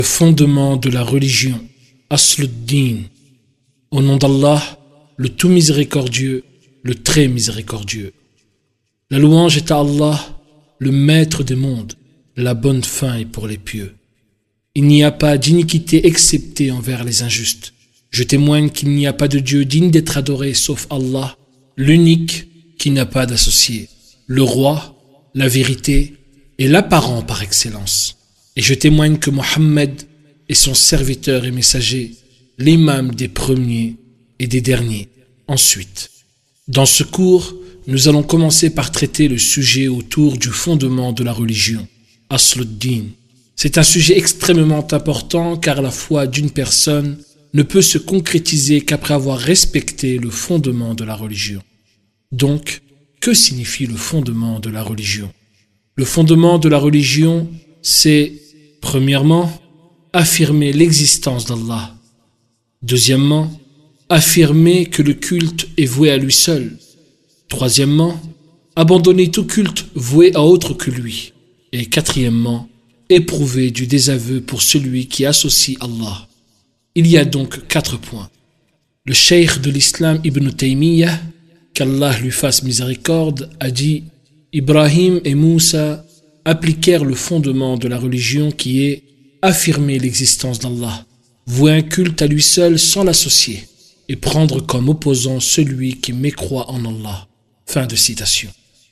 Le fondement de la religion, Asluddin. Au nom d'Allah, le tout miséricordieux, le très miséricordieux. La louange est à Allah, le maître des mondes. La bonne fin est pour les pieux. Il n'y a pas d'iniquité excepté envers les injustes. Je témoigne qu'il n'y a pas de Dieu digne d'être adoré sauf Allah, l'unique qui n'a pas d'associé, le roi, la vérité et l'apparent par excellence. Et je témoigne que Mohammed est son serviteur et messager, l'imam des premiers et des derniers. Ensuite, dans ce cours, nous allons commencer par traiter le sujet autour du fondement de la religion, Asluddin. C'est un sujet extrêmement important car la foi d'une personne ne peut se concrétiser qu'après avoir respecté le fondement de la religion. Donc, que signifie le fondement de la religion? Le fondement de la religion, c'est, premièrement, affirmer l'existence d'Allah. Deuxièmement, affirmer que le culte est voué à lui seul. Troisièmement, abandonner tout culte voué à autre que lui. Et quatrièmement, éprouver du désaveu pour celui qui associe Allah. Il y a donc 4 points. Le cheikh de l'islam Ibn Taymiyyah, qu'Allah lui fasse miséricorde, a dit « Ibrahim et Moussa appliquèrent le fondement de la religion qui est affirmer l'existence d'Allah, vouer un culte à lui seul sans l'associer, et prendre comme opposant celui qui mécroit en Allah. » Fin de citation.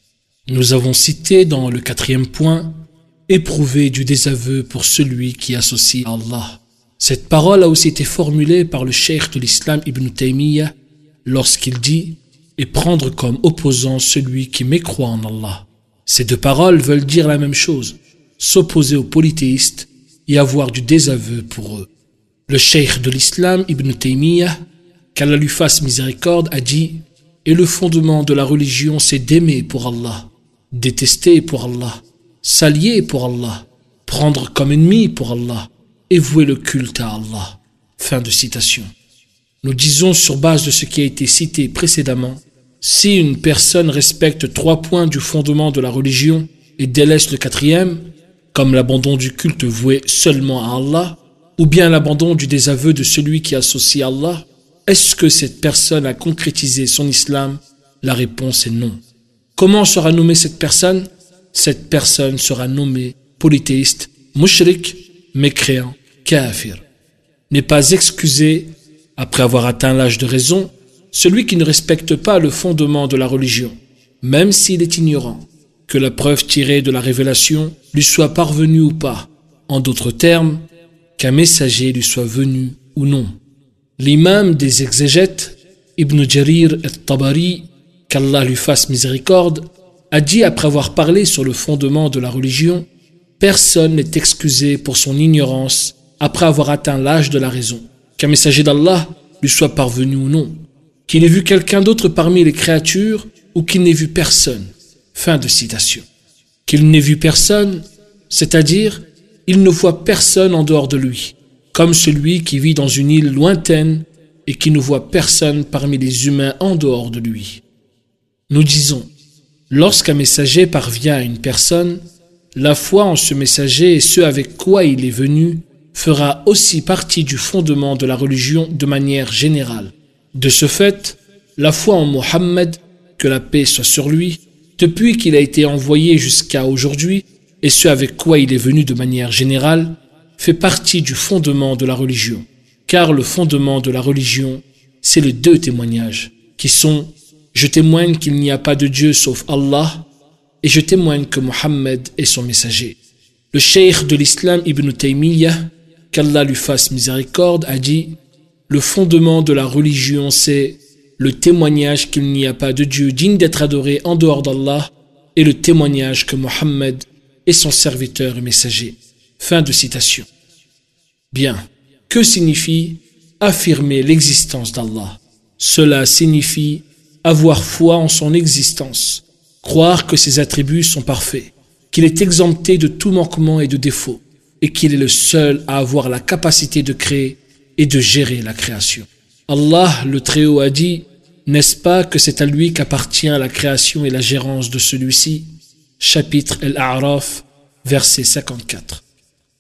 Nous avons cité dans le 4e point « Éprouver du désaveu pour celui qui associe à Allah ». Cette parole a aussi été formulée par le cheikh de l'islam Ibn Taymiyyah lorsqu'il dit « et prendre comme opposant celui qui mécroit en Allah ». Ces 2 paroles veulent dire la même chose, s'opposer aux polythéistes et avoir du désaveu pour eux. Le cheikh de l'islam Ibn Taymiyyah, qu'Allah lui fasse miséricorde, a dit « et le fondement de la religion c'est d'aimer pour Allah, détester pour Allah, s'allier pour Allah, prendre comme ennemi pour Allah, et vouer le culte à Allah. » Fin de citation. Nous disons sur base de ce qui a été cité précédemment, si une personne respecte 3 points du fondement de la religion et délaisse le 4e, comme l'abandon du culte voué seulement à Allah, ou bien l'abandon du désaveu de celui qui associe Allah, est-ce que cette personne a concrétisé son islam? La réponse est non. Comment sera nommée cette personne? Cette personne sera nommée polythéiste, mushrik, mécréant, kafir. N'est pas excusé, après avoir atteint l'âge de raison, celui qui ne respecte pas le fondement de la religion, même s'il est ignorant, que la preuve tirée de la révélation lui soit parvenue ou pas, en d'autres termes, qu'un messager lui soit venu ou non. L'imam des exégètes, Ibn Jarir al-Tabari, qu'Allah lui fasse miséricorde, a dit après avoir parlé sur le fondement de la religion, personne n'est excusé pour son ignorance après avoir atteint l'âge de la raison, qu'un messager d'Allah lui soit parvenu ou non, qu'il ait vu quelqu'un d'autre parmi les créatures ou qu'il n'ait vu personne. Fin de citation. Qu'il n'ait vu personne, c'est-à-dire, il ne voit personne en dehors de lui, comme celui qui vit dans une île lointaine et qui ne voit personne parmi les humains en dehors de lui. Nous disons, lorsqu'un messager parvient à une personne, la foi en ce messager et ce avec quoi il est venu fera aussi partie du fondement de la religion de manière générale. De ce fait, la foi en Mohammed, que la paix soit sur lui, depuis qu'il a été envoyé jusqu'à aujourd'hui, et ce avec quoi il est venu de manière générale, fait partie du fondement de la religion. Car le fondement de la religion, c'est les 2 témoignages, qui sont « Je témoigne qu'il n'y a pas de Dieu sauf Allah » et « Je témoigne que Mohammed est son messager ». Le cheikh de l'islam Ibn Taymiyyah, qu'Allah lui fasse miséricorde, a dit « Le fondement de la religion, c'est le témoignage qu'il n'y a pas de Dieu digne d'être adoré en dehors d'Allah et le témoignage que Mohammed est son serviteur et messager. » Fin de citation. Bien, que signifie affirmer l'existence d'Allah? Cela signifie avoir foi en son existence, croire que ses attributs sont parfaits, qu'il est exempté de tout manquement et de défaut, et qu'il est le seul à avoir la capacité de créer et de gérer la création. Allah, le Très-Haut, a dit « N'est-ce pas que c'est à lui qu'appartient la création et la gérance de celui-ci » Chapitre Al-A'raf, verset 54.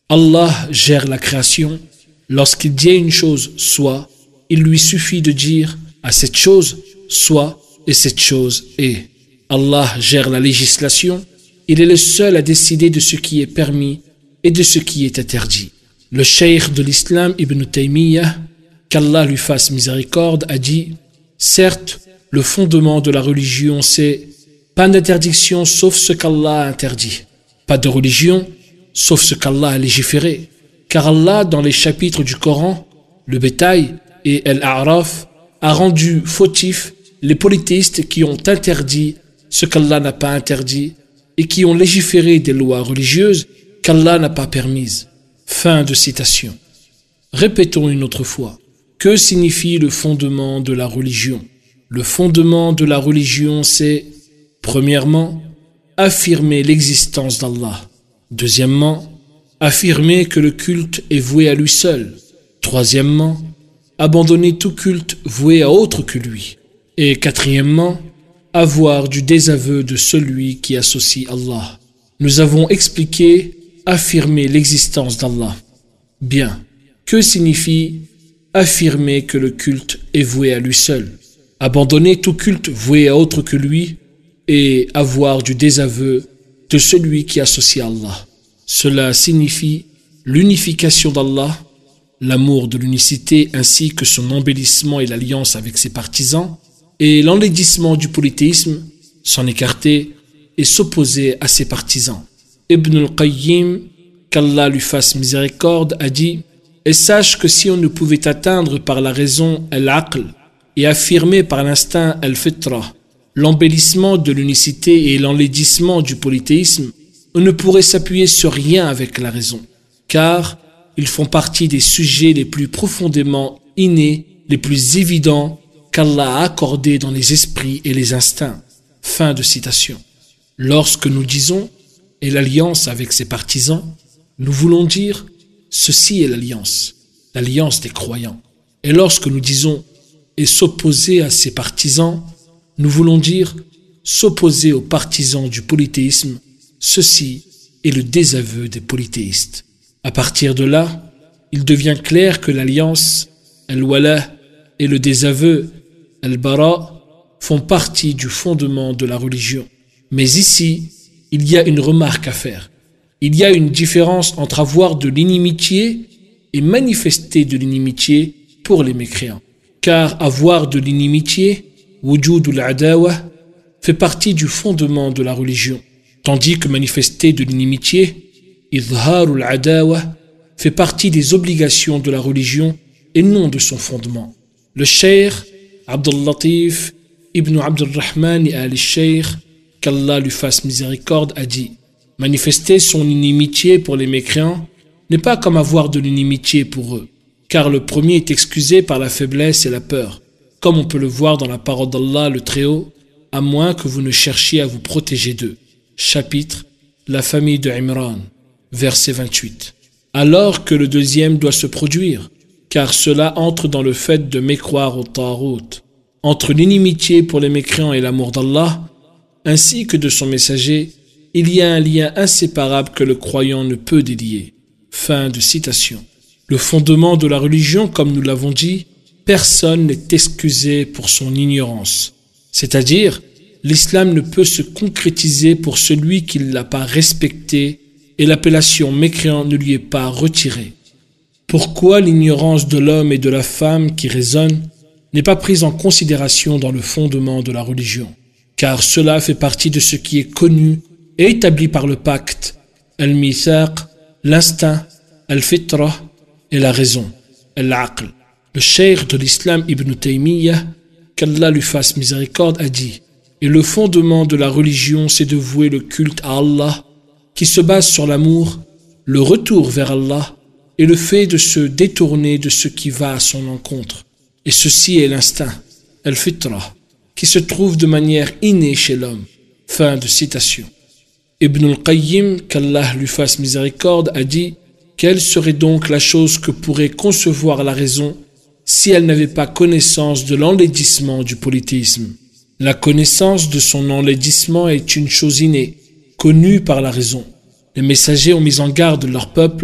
Allah gère la création. Lorsqu'il dit à une chose soit, il lui suffit de dire à cette chose soit et cette chose est. Allah gère la législation. Il est le seul à décider de ce qui est permis et de ce qui est interdit. Le cheikh de l'islam Ibn Taymiyyah, qu'Allah lui fasse miséricorde, a dit « Certes, le fondement de la religion c'est pas d'interdiction sauf ce qu'Allah a interdit, pas de religion sauf ce qu'Allah a légiféré. Car Allah, dans les chapitres du Coran, le bétail et Al-A'raf, a rendu fautifs les polythéistes qui ont interdit ce qu'Allah n'a pas interdit et qui ont légiféré des lois religieuses qu'Allah n'a pas permises. » Fin de citation. Répétons une autre fois. Que signifie le fondement de la religion? Le fondement de la religion, c'est, premièrement, affirmer l'existence d'Allah. Deuxièmement, affirmer que le culte est voué à lui seul. Troisièmement, abandonner tout culte voué à autre que lui. Et quatrièmement, avoir du désaveu de celui qui associe Allah. Nous avons expliqué affirmer l'existence d'Allah. Bien, que signifie affirmer que le culte est voué à lui seul? Abandonner tout culte voué à autre que lui et avoir du désaveu de celui qui associe Allah. Cela signifie l'unification d'Allah, l'amour de l'unicité ainsi que son embellissement et l'alliance avec ses partisans, et l'enlaidissement du polythéisme, s'en écarter et s'opposer à ses partisans. Ibn al-Qayyim, qu'Allah lui fasse miséricorde, a dit « Et sache que si on ne pouvait atteindre par la raison al-aql et affirmer par l'instinct al-fitra l'embellissement de l'unicité et l'enlaidissement du polythéisme, on ne pourrait s'appuyer sur rien avec la raison, car ils font partie des sujets les plus profondément innés, les plus évidents qu'Allah a accordés dans les esprits et les instincts. » Fin de citation. Lorsque nous disons « et l'alliance avec ses partisans », nous voulons dire « ceci est l'alliance des croyants ». Et lorsque nous disons « et s'opposer à ses partisans », nous voulons dire « s'opposer aux partisans du polythéisme ». Ceci est le désaveu des polythéistes. À partir de là, il devient clair que l'alliance, al-wala, et le désaveu, al-bara, font partie du fondement de la religion. Mais ici, il y a une remarque à faire. Il y a une différence entre avoir de l'inimitié et manifester de l'inimitié pour les mécréants. Car avoir de l'inimitié, wujudul adawa, fait partie du fondement de la religion. Tandis que manifester de l'inimitié, idharul adawa, fait partie des obligations de la religion et non de son fondement. Le cheikh Abdul Latif ibn Abdurrahman al-Cheikh, qu'Allah lui fasse miséricorde, a dit « Manifester son inimitié pour les mécréants n'est pas comme avoir de l'inimitié pour eux, car le premier est excusé par la faiblesse et la peur, comme on peut le voir dans la parole d'Allah le Très-Haut, à moins que vous ne cherchiez à vous protéger d'eux. » Chapitre La famille de Imran, verset 28. Alors que le deuxième doit se produire, car cela entre dans le fait de mécroire au Tarout. Entre l'inimitié pour les mécréants et l'amour d'Allah, ainsi que de son messager, il y a un lien inséparable que le croyant ne peut délier. Fin de citation. Le fondement de la religion, comme nous l'avons dit, personne n'est excusé pour son ignorance. C'est-à-dire, l'islam ne peut se concrétiser pour celui qui ne l'a pas respecté et l'appellation mécréant ne lui est pas retirée. Pourquoi l'ignorance de l'homme et de la femme qui raisonnent n'est pas prise en considération dans le fondement de la religion? Car cela fait partie de ce qui est connu et établi par le pacte, al-mithaq, l'instinct, al-fitra et la raison, al-aql. Le cheikh de l'islam Ibn Taymiyyah, qu'Allah lui fasse miséricorde, a dit « Et le fondement de la religion, c'est de vouer le culte à Allah, qui se base sur l'amour, le retour vers Allah et le fait de se détourner de ce qui va à son encontre. Et ceci est l'instinct, al-fitra, qui se trouve de manière innée chez l'homme. » Fin de citation. Ibn al-Qayyim, qu'Allah lui fasse miséricorde, a dit « Quelle serait donc la chose que pourrait concevoir la raison si elle n'avait pas connaissance de l'enlaidissement du polythéisme? La connaissance de son enlaidissement est une chose innée, connue par la raison. Les messagers ont mis en garde leur peuple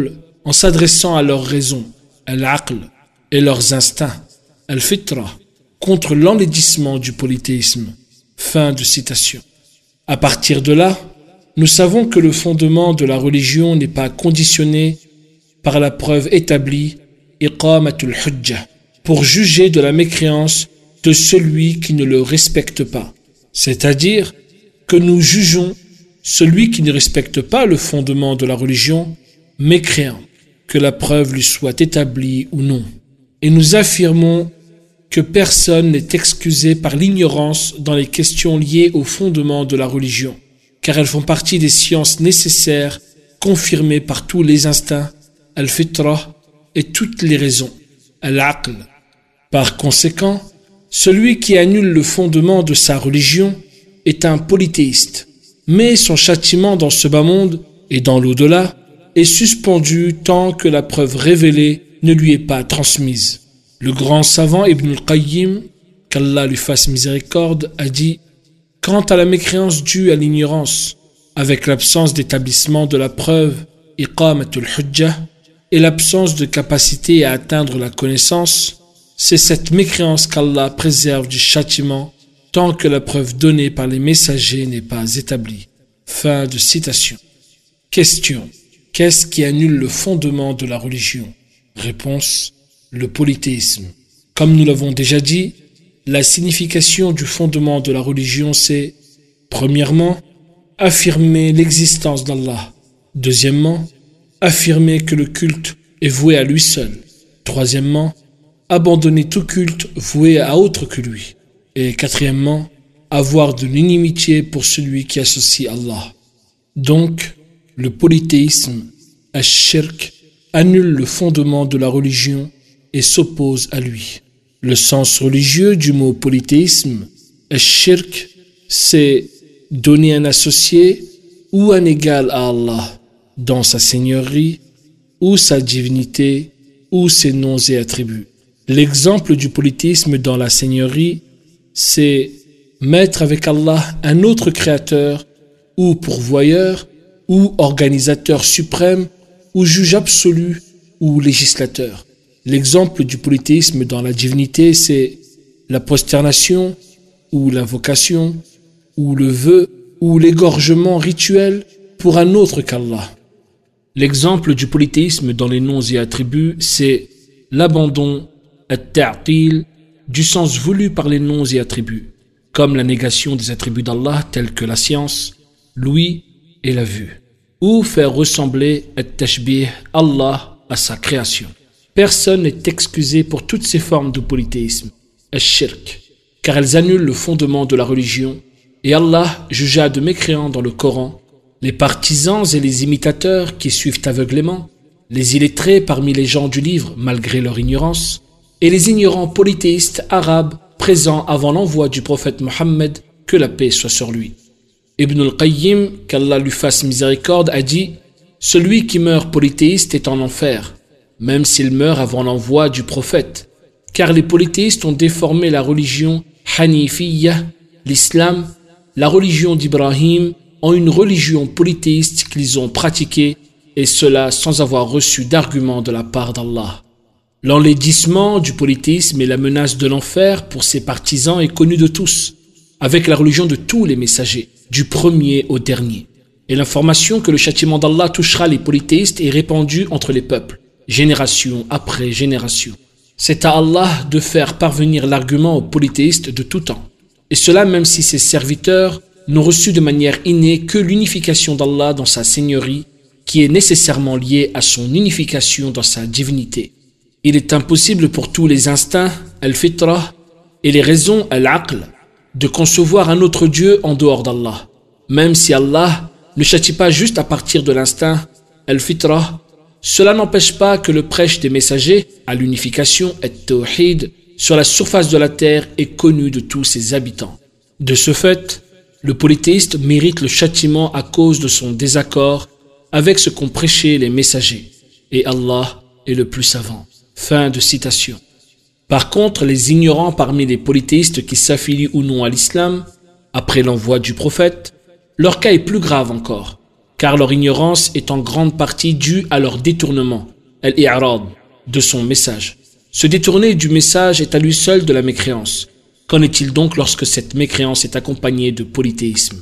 en s'adressant à leurs raisons, al-aql, et leurs instincts, al-fitra, contre l'enlaidissement du polythéisme. Fin de citation. À partir de là, nous savons que le fondement de la religion n'est pas conditionné par la preuve établie, iqamatul hujjah, pour juger de la mécréance de celui qui ne le respecte pas. C'est-à-dire que nous jugeons celui qui ne respecte pas le fondement de la religion mécréant, que la preuve lui soit établie ou non. Et nous affirmons que personne n'est excusé par l'ignorance dans les questions liées au fondement de la religion, car elles font partie des sciences nécessaires confirmées par tous les instincts, al-fitra, et toutes les raisons, al-aql. Par conséquent, celui qui annule le fondement de sa religion est un polythéiste, mais son châtiment dans ce bas monde et dans l'au-delà est suspendu tant que la preuve révélée ne lui est pas transmise. Le grand savant Ibn al-Qayyim, qu'Allah lui fasse miséricorde, a dit « Quant à la mécréance due à l'ignorance, avec l'absence d'établissement de la preuve, iqamatul hujjah, et l'absence de capacité à atteindre la connaissance, c'est cette mécréance qu'Allah préserve du châtiment tant que la preuve donnée par les messagers n'est pas établie. » Fin de citation. Question. Qu'est-ce qui annule le fondement de la religion? Réponse. Le polythéisme. Comme nous l'avons déjà dit, la signification du fondement de la religion, c'est, premièrement, affirmer l'existence d'Allah. Deuxièmement, affirmer que le culte est voué à lui seul. Troisièmement, abandonner tout culte voué à autre que lui. Et quatrièmement, avoir de l'inimitié pour celui qui associe Allah. Donc, le polythéisme, ash-shirk, annule le fondement de la religion et s'oppose à lui. Le sens religieux du mot polythéisme, ash-shirk, c'est donner un associé ou un égal à Allah dans sa seigneurie ou sa divinité ou ses noms et attributs. L'exemple du polythéisme dans la seigneurie, c'est mettre avec Allah un autre créateur ou pourvoyeur ou organisateur suprême ou juge absolu ou législateur. L'exemple du polythéisme dans la divinité, c'est la prosternation ou l'invocation ou le vœu ou l'égorgement rituel pour un autre qu'Allah. L'exemple du polythéisme dans les noms et attributs, c'est l'abandon, at-ta'til, du sens voulu par les noms et attributs, comme la négation des attributs d'Allah tels que la science, l'ouïe et la vue, ou faire ressembler at-tashbih Allah à sa création. Personne n'est excusé pour toutes ces formes de polythéisme, ash-shirk, car elles annulent le fondement de la religion, et Allah jugea de mécréants dans le Coran les partisans et les imitateurs qui suivent aveuglément, les illettrés parmi les gens du livre malgré leur ignorance, et les ignorants polythéistes arabes présents avant l'envoi du prophète Mohammed, que la paix soit sur lui. Ibn al-Qayyim, qu'Allah lui fasse miséricorde, a dit « Celui qui meurt polythéiste est en enfer, même s'il meurt avant l'envoi du prophète, car les polythéistes ont déformé la religion hanifiyya, l'islam, la religion d'Ibrahim, en une religion polythéiste qu'ils ont pratiquée, et cela sans avoir reçu d'arguments de la part d'Allah. L'enlaidissement du polythéisme et la menace de l'enfer pour ses partisans est connu de tous, avec la religion de tous les messagers, du premier au dernier. Et l'information que le châtiment d'Allah touchera les polythéistes est répandue entre les peuples, génération après génération. C'est à Allah de faire parvenir l'argument aux polythéistes de tout temps. Et cela même si ses serviteurs n'ont reçu de manière innée que l'unification d'Allah dans sa seigneurie, qui est nécessairement liée à son unification dans sa divinité. Il est impossible pour tous les instincts, al-fitra, et les raisons, al-aql, de concevoir un autre Dieu en dehors d'Allah. Même si Allah ne châtie pas juste à partir de l'instinct, al-fitra, cela n'empêche pas que le prêche des messagers à l'unification, at-tawhid, sur la surface de la terre est connu de tous ses habitants. De ce fait, le polythéiste mérite le châtiment à cause de son désaccord avec ce qu'ont prêché les messagers. Et Allah est le plus savant. Fin de citation. Par contre, les ignorants parmi les polythéistes qui s'affilient ou non à l'islam, après l'envoi du prophète, leur cas est plus grave encore, car leur ignorance est en grande partie due à leur détournement, al-i'rad, de son message. Se détourner du message est à lui seul de la mécréance. Qu'en est-il donc lorsque cette mécréance est accompagnée de polythéisme?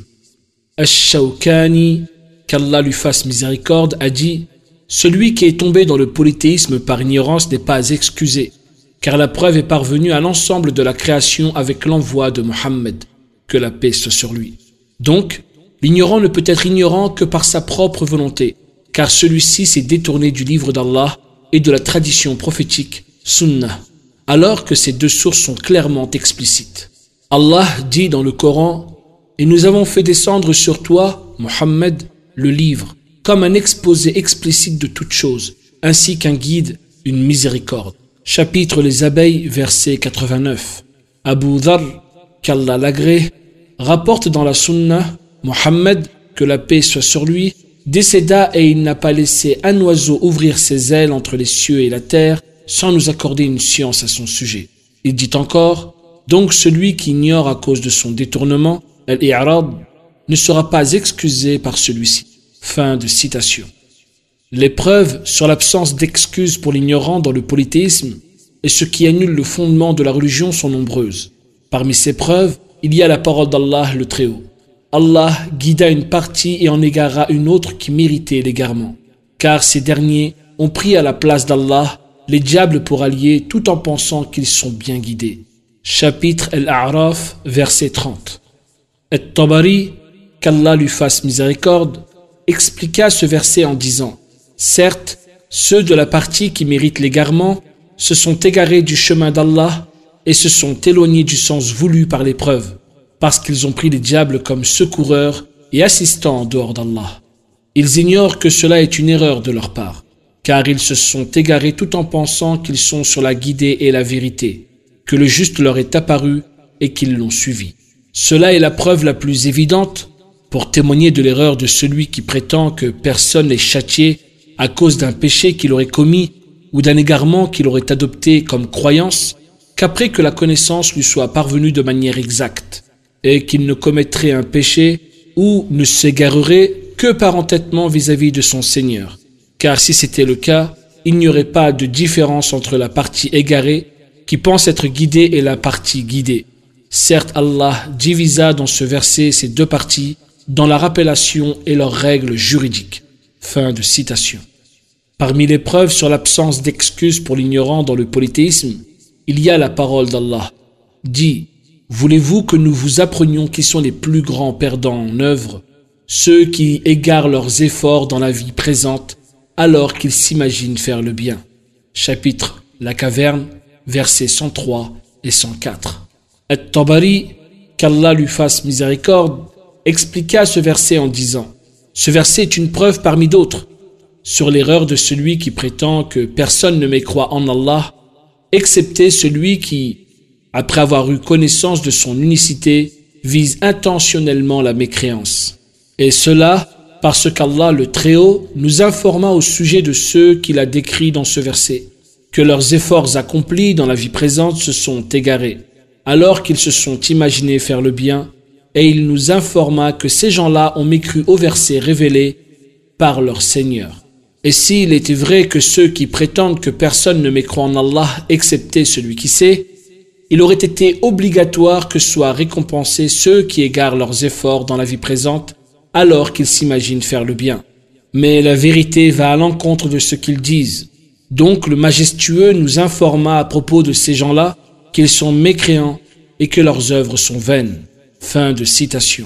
Ash-Shawkani, qu'Allah lui fasse miséricorde, a dit: celui qui est tombé dans le polythéisme par ignorance n'est pas excusé, car la preuve est parvenue à l'ensemble de la création avec l'envoi de Mohammed, que la paix soit sur lui. Donc, l'ignorant ne peut être ignorant que par sa propre volonté, car celui-ci s'est détourné du livre d'Allah et de la tradition prophétique, Sunnah, alors que ces deux sources sont clairement explicites. Allah dit dans le Coran: et nous avons fait descendre sur toi, Mohammed, le livre, comme un exposé explicite de toutes choses, ainsi qu'un guide, une miséricorde. Chapitre Les abeilles, verset 89. Abu Dharr, qu'Allah l'agrée, rapporte dans la Sunna: Mohammed, que la paix soit sur lui, décéda et il n'a pas laissé un oiseau ouvrir ses ailes entre les cieux et la terre sans nous accorder une science à son sujet. Il dit encore: donc celui qui ignore à cause de son détournement, al-i'rad, ne sera pas excusé par celui-ci. Fin de citation. Les preuves sur l'absence d'excuses pour l'ignorant dans le polythéisme et ce qui annule le fondement de la religion sont nombreuses. Parmi ces preuves, il y a la parole d'Allah le Très-Haut. Allah guida une partie et en égara une autre qui méritait l'égarement, car ces derniers ont pris à la place d'Allah les diables pour alliés tout en pensant qu'ils sont bien guidés. Chapitre Al-A'raf, verset 30. At-Tabari, qu'Allah lui fasse miséricorde, expliqua ce verset en disant: certes, ceux de la partie qui méritent l'égarement se sont égarés du chemin d'Allah et se sont éloignés du sens voulu par l'épreuve, parce qu'ils ont pris les diables comme secoureurs et assistants en dehors d'Allah. Ils ignorent que cela est une erreur de leur part, car ils se sont égarés tout en pensant qu'ils sont sur la guidée et la vérité, que le juste leur est apparu et qu'ils l'ont suivi. Cela est la preuve la plus évidente pour témoigner de l'erreur de celui qui prétend que personne n'est châtié à cause d'un péché qu'il aurait commis ou d'un égarement qu'il aurait adopté comme croyance, qu'après que la connaissance lui soit parvenue de manière exacte, et qu'il ne commettrait un péché ou ne s'égarerait que par entêtement vis-à-vis de son Seigneur. Car si c'était le cas, il n'y aurait pas de différence entre la partie égarée qui pense être guidée et la partie guidée. Certes, Allah divisa dans ce verset ces deux parties dans la rappellation et leurs règles juridiques. Fin de citation. Parmi les preuves sur l'absence d'excuses pour l'ignorant dans le polythéisme, il y a la parole d'Allah. Dit: voulez-vous que nous vous apprenions qui sont les plus grands perdants en œuvre, ceux qui égarent leurs efforts dans la vie présente alors qu'ils s'imaginent faire le bien. Chapitre La Caverne, versets 103 et 104. At-Tabari, qu'Allah lui fasse miséricorde, expliqua ce verset en disant: ce verset est une preuve parmi d'autres sur l'erreur de celui qui prétend que personne ne mécroit en Allah, excepté celui qui, après avoir eu connaissance de son unicité, vise intentionnellement la mécréance. Et cela parce qu'Allah le Très-Haut nous informa au sujet de ceux qu'il a décrits dans ce verset, que leurs efforts accomplis dans la vie présente se sont égarés, alors qu'ils se sont imaginés faire le bien, et il nous informa que ces gens-là ont mécru au verset révélé par leur Seigneur. Et s'il était vrai que ceux qui prétendent que personne ne mécroit en Allah excepté celui qui sait, il aurait été obligatoire que soient récompensés ceux qui égarent leurs efforts dans la vie présente alors qu'ils s'imaginent faire le bien. Mais la vérité va à l'encontre de ce qu'ils disent. Donc le majestueux nous informa à propos de ces gens-là qu'ils sont mécréants et que leurs œuvres sont vaines. Fin de citation.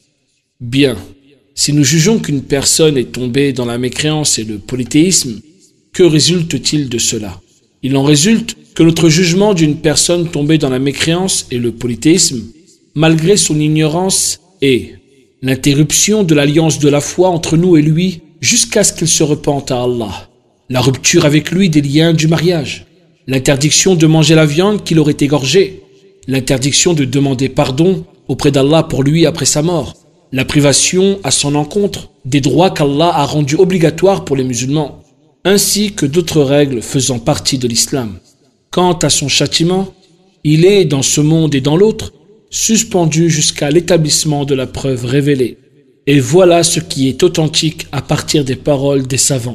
Bien. Si nous jugeons qu'une personne est tombée dans la mécréance et le polythéisme, que résulte-t-il de cela? Il en résulte que notre jugement d'une personne tombée dans la mécréance et le polythéisme, malgré son ignorance, est l'interruption de l'alliance de la foi entre nous et lui jusqu'à ce qu'il se repente à Allah, la rupture avec lui des liens du mariage, l'interdiction de manger la viande qu'il aurait égorgée, l'interdiction de demander pardon auprès d'Allah pour lui après sa mort, la privation à son encontre des droits qu'Allah a rendus obligatoires pour les musulmans, ainsi que d'autres règles faisant partie de l'islam. Quant à son châtiment, il est, dans ce monde et dans l'autre, suspendu jusqu'à l'établissement de la preuve révélée. Et voilà ce qui est authentique à partir des paroles des savants.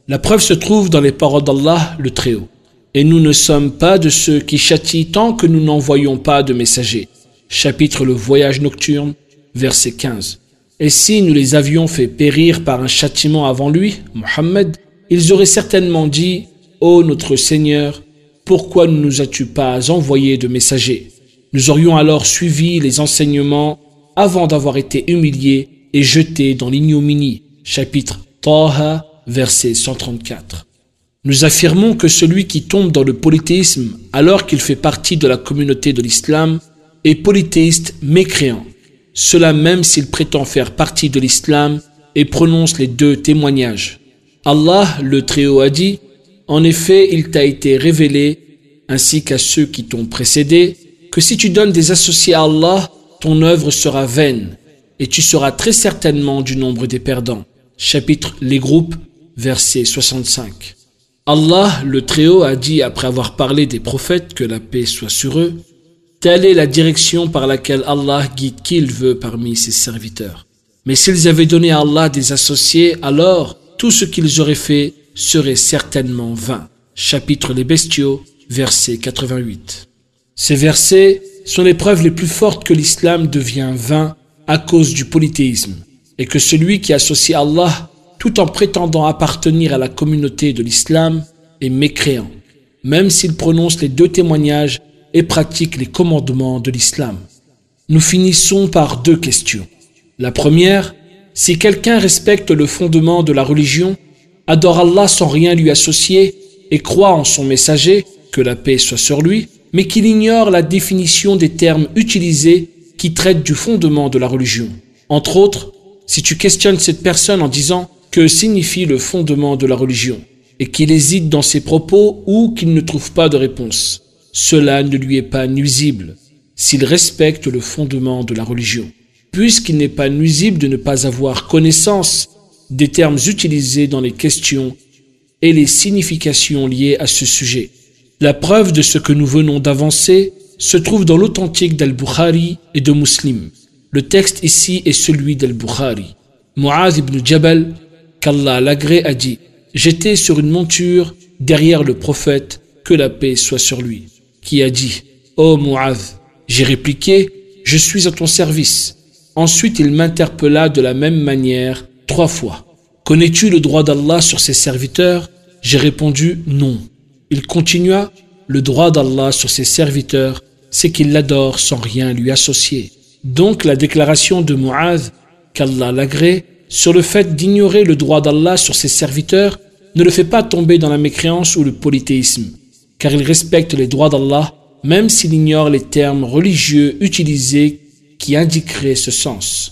La preuve se trouve dans les paroles d'Allah le Très-Haut. Et nous ne sommes pas de ceux qui châtient tant que nous n'envoyons pas de messagers. Chapitre Le Voyage nocturne, verset 15. Et si nous les avions fait périr par un châtiment avant lui, Mohammed, ils auraient certainement dit « Ô notre Seigneur, pourquoi ne nous as-tu pas envoyé de messagers ?» Nous aurions alors suivi les enseignements avant d'avoir été humiliés et jetés dans l'ignominie. Chapitre Taha, verset 134. Nous affirmons que celui qui tombe dans le polythéisme alors qu'il fait partie de la communauté de l'islam est polythéiste mécréant. Cela même s'il prétend faire partie de l'islam et prononce les deux témoignages. Allah le Très-Haut a dit « En effet, il t'a été révélé, ainsi qu'à ceux qui t'ont précédé, que si tu donnes des associés à Allah, ton œuvre sera vaine, et tu seras très certainement du nombre des perdants. » Chapitre Les groupes, verset 65. Allah le Très-Haut a dit après avoir parlé des prophètes, que la paix soit sur eux, « Telle est la direction par laquelle Allah guide qui il veut parmi ses serviteurs. Mais s'ils avaient donné à Allah des associés, alors tout ce qu'ils auraient fait serait certainement vain. » Chapitre Les bestiaux, verset 88. Ces versets sont les preuves les plus fortes que l'islam devient vain à cause du polythéisme, et que celui qui associe Allah tout en prétendant appartenir à la communauté de l'islam est mécréant, même s'il prononce les deux témoignages et pratique les commandements de l'islam. Nous finissons par deux questions. La première, si quelqu'un respecte le fondement de la religion, adore Allah sans rien lui associer et croit en son messager, que la paix soit sur lui, mais qu'il ignore la définition des termes utilisés qui traitent du fondement de la religion. Entre autres, si tu questionnes cette personne en disant « Que signifie le fondement de la religion ?» et qu'il hésite dans ses propos ou qu'il ne trouve pas de réponse, cela ne lui est pas nuisible s'il respecte le fondement de la religion, puisqu'il n'est pas nuisible de ne pas avoir connaissance des termes utilisés dans les questions et les significations liées à ce sujet. La preuve de ce que nous venons d'avancer se trouve dans l'authentique d'Al-Bukhari et de Muslim. Le texte ici est celui d'Al-Bukhari. Mu'adh ibn Jabal, qu'Allah l'agrée, a dit « J'étais sur une monture derrière le prophète, que la paix soit sur lui, qui a dit « Ô Mu'adh » J'ai répliqué « Je suis à ton service ». Ensuite il m'interpella de la même manière 3 fois. « Connais-tu le droit d'Allah sur ses serviteurs ?» J'ai répondu « Non ». Il continua « Le droit d'Allah sur ses serviteurs, c'est qu'il l'adore sans rien lui associer. » Donc la déclaration de Mu'adh, qu'Allah l'agrée, sur le fait d'ignorer le droit d'Allah sur ses serviteurs ne le fait pas tomber dans la mécréance ou le polythéisme, car il respecte les droits d'Allah même s'il ignore les termes religieux utilisés qui indiqueraient ce sens.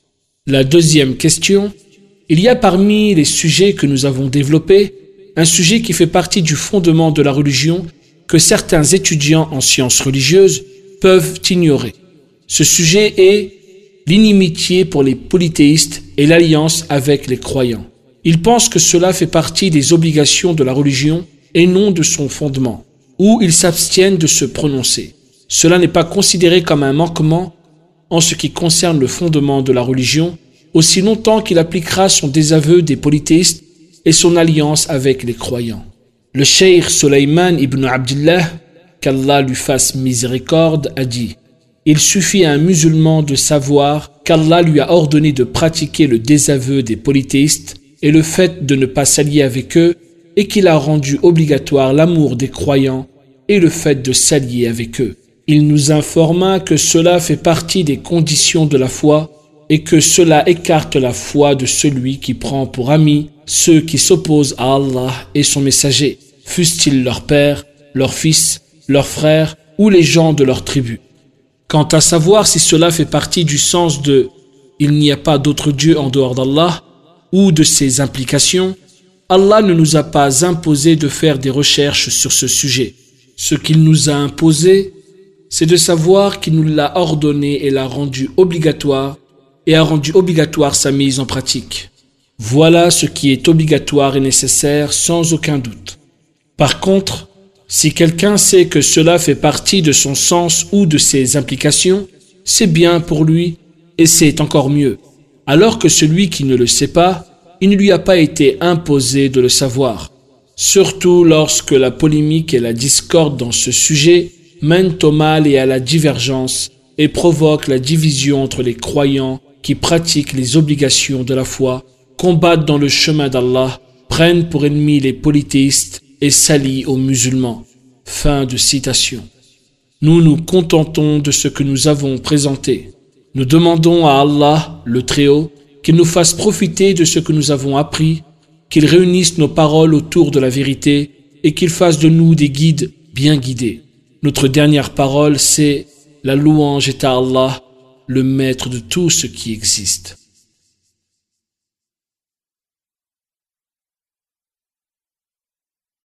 La deuxième question, il y a parmi les sujets que nous avons développés un sujet qui fait partie du fondement de la religion que certains étudiants en sciences religieuses peuvent ignorer. Ce sujet est l'inimitié pour les polythéistes et l'alliance avec les croyants. Ils pensent que cela fait partie des obligations de la religion et non de son fondement, ou ils s'abstiennent de se prononcer. Cela n'est pas considéré comme un manquement en ce qui concerne le fondement de la religion, aussi longtemps qu'il appliquera son désaveu des polythéistes et son alliance avec les croyants. Le cheikh Sulayman ibn Abdillah, qu'Allah lui fasse miséricorde, a dit « Il suffit à un musulman de savoir qu'Allah lui a ordonné de pratiquer le désaveu des polythéistes et le fait de ne pas s'allier avec eux et qu'il a rendu obligatoire l'amour des croyants et le fait de s'allier avec eux. Il nous informa que cela fait partie des conditions de la foi et que cela écarte la foi de celui qui prend pour amis ceux qui s'opposent à Allah et son messager, fussent-ils leur père, leur fils, leurs frères ou les gens de leur tribu. Quant à savoir si cela fait partie du sens de « il n'y a pas d'autre Dieu en dehors d'Allah » ou de ses implications, Allah ne nous a pas imposé de faire des recherches sur ce sujet. Ce qu'il nous a imposé, c'est de savoir qu'il nous l'a ordonné et l'a rendu obligatoire et a rendu obligatoire sa mise en pratique. Voilà ce qui est obligatoire et nécessaire sans aucun doute. Par contre, si quelqu'un sait que cela fait partie de son sens ou de ses implications, c'est bien pour lui et c'est encore mieux. Alors que celui qui ne le sait pas il ne lui a pas été imposé de le savoir, surtout lorsque la polémique et la discorde dans ce sujet mènent au mal et à la divergence et provoquent la division entre les croyants qui pratiquent les obligations de la foi, combattent dans le chemin d'Allah, prennent pour ennemis les polythéistes et s'allient aux musulmans. Fin de citation. Nous nous contentons de ce que nous avons présenté. Nous demandons à Allah, le Très-Haut, qu'il nous fasse profiter de ce que nous avons appris, qu'il réunisse nos paroles autour de la vérité et qu'il fasse de nous des guides bien guidés. Notre dernière parole, c'est « La louange est à Allah, le maître de tout ce qui existe ».